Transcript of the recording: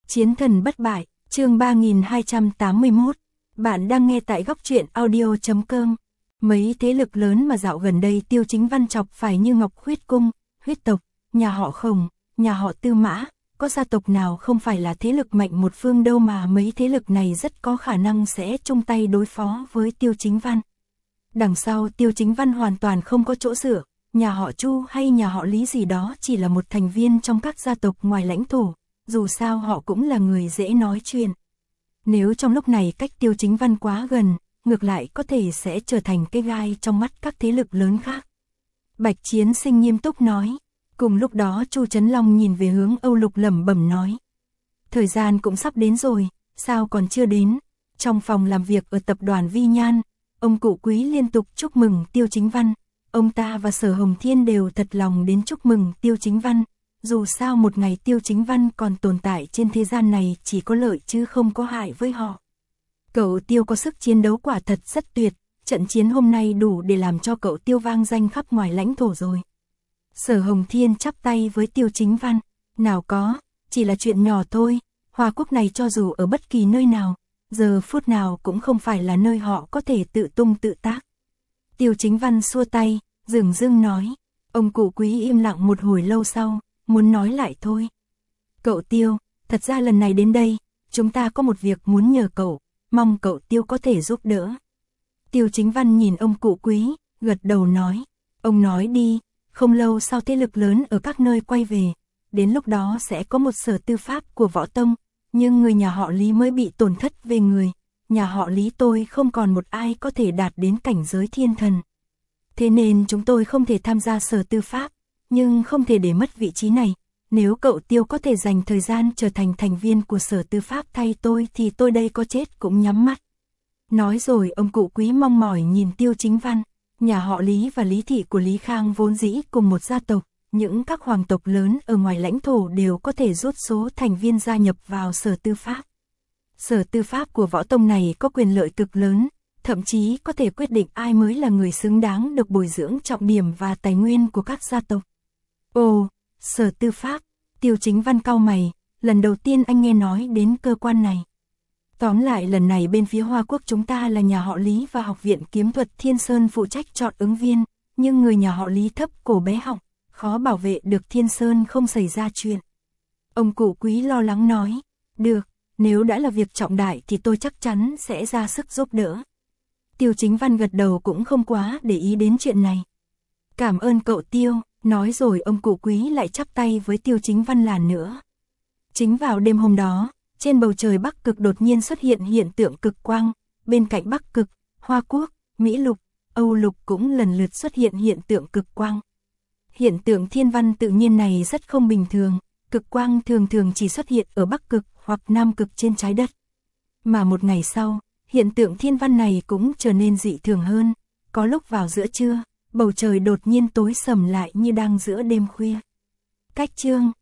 Chiến thần bất bại, chương 3281. Bạn đang nghe tại góc truyện audio.com. Mấy thế lực lớn mà dạo gần đây Tiêu Chính Văn chọc phải như Ngọc Huyết Cung, huyết tộc, nhà họ Khổng, nhà họ Tư Mã, có gia tộc nào không phải là thế lực mạnh một phương đâu mà mấy thế lực này rất có khả năng sẽ chung tay đối phó với Tiêu Chính Văn. Đằng sau Tiêu Chính Văn hoàn toàn không có chỗ dựa, nhà họ Chu hay nhà họ Lý gì đó chỉ là một thành viên trong các gia tộc ngoài lãnh thổ, dù sao họ cũng là người dễ nói chuyện. Nếu trong lúc này cách Tiêu Chính Văn quá gần, ngược lại có thể sẽ trở thành cái gai trong mắt các thế lực lớn khác. Bạch Chiến Sinh nghiêm túc nói. Cùng lúc đó Chu Trấn Long nhìn về hướng Âu Lục lẩm bẩm nói. Thời gian cũng sắp đến rồi, sao còn chưa đến? Trong phòng làm việc ở tập đoàn Vi Nhan, ông Cụ Quý liên tục chúc mừng Tiêu Chính Văn. Ông ta và Sở Hồng Thiên đều thật lòng đến chúc mừng Tiêu Chính Văn. Dù sao một ngày Tiêu Chính Văn còn tồn tại trên thế gian này chỉ có lợi chứ không có hại với họ. Cậu Tiêu có sức chiến đấu quả thật rất tuyệt, trận chiến hôm nay đủ để làm cho cậu Tiêu vang danh khắp ngoài lãnh thổ rồi. Sở Hồng Thiên chắp tay với Tiêu Chính Văn, nào có, chỉ là chuyện nhỏ thôi, Hoa Quốc này cho dù ở bất kỳ nơi nào, giờ phút nào cũng không phải là nơi họ có thể tự tung tự tác. Tiêu Chính Văn xua tay, dửng dưng nói, ông Cụ Quý im lặng một hồi lâu sau, muốn nói lại thôi. Cậu Tiêu, thật ra lần này đến đây, chúng ta có một việc muốn nhờ cậu, mong cậu Tiêu có thể giúp đỡ. Tiêu Chính Văn nhìn ông Cụ Quý, gật đầu nói, ông nói đi. Không lâu sau thế lực lớn ở các nơi quay về, đến lúc đó sẽ có một sở tư pháp của Võ Tông, nhưng người nhà họ Lý mới bị tổn thất về người, nhà họ Lý tôi không còn một ai có thể đạt đến cảnh giới thiên thần. Thế nên chúng tôi không thể tham gia sở tư pháp, nhưng không thể để mất vị trí này, nếu cậu Tiêu có thể dành thời gian trở thành thành viên của sở tư pháp thay tôi thì tôi đây có chết cũng nhắm mắt. Nói rồi ông Cụ Quý mong mỏi nhìn Tiêu Chính Văn. Nhà họ Lý và Lý thị của Lý Khang vốn dĩ cùng một gia tộc, những các hoàng tộc lớn ở ngoài lãnh thổ đều có thể rút số thành viên gia nhập vào sở tư pháp. Sở tư pháp của Võ Tông này có quyền lợi cực lớn, thậm chí có thể quyết định ai mới là người xứng đáng được bồi dưỡng trọng điểm và tài nguyên của các gia tộc. Ồ, sở tư pháp, Tiêu Chính Văn cau mày, lần đầu tiên anh nghe nói đến cơ quan này. Tóm lại lần này bên phía Hoa Quốc chúng ta là nhà họ Lý và Học viện Kiếm thuật Thiên Sơn phụ trách chọn ứng viên, nhưng người nhà họ Lý thấp cổ bé họng, khó bảo vệ được Thiên Sơn không xảy ra chuyện. Ông Cụ Quý lo lắng nói, được, nếu đã là việc trọng đại thì tôi chắc chắn sẽ ra sức giúp đỡ. Tiêu Chính Văn gật đầu cũng không quá để ý đến chuyện này. Cảm ơn cậu Tiêu, nói rồi ông Cụ Quý lại chắp tay với Tiêu Chính Văn lần nữa. Chính vào đêm hôm đó, trên bầu trời Bắc Cực đột nhiên xuất hiện hiện tượng cực quang, bên cạnh Bắc Cực, Hoa Quốc, Mỹ Lục, Âu Lục cũng lần lượt xuất hiện hiện tượng cực quang. Hiện tượng thiên văn tự nhiên này rất không bình thường, cực quang thường thường chỉ xuất hiện ở Bắc Cực hoặc Nam Cực trên trái đất. Mà một ngày sau, hiện tượng thiên văn này cũng trở nên dị thường hơn, có lúc vào giữa trưa, bầu trời đột nhiên tối sầm lại như đang giữa đêm khuya. Cách chương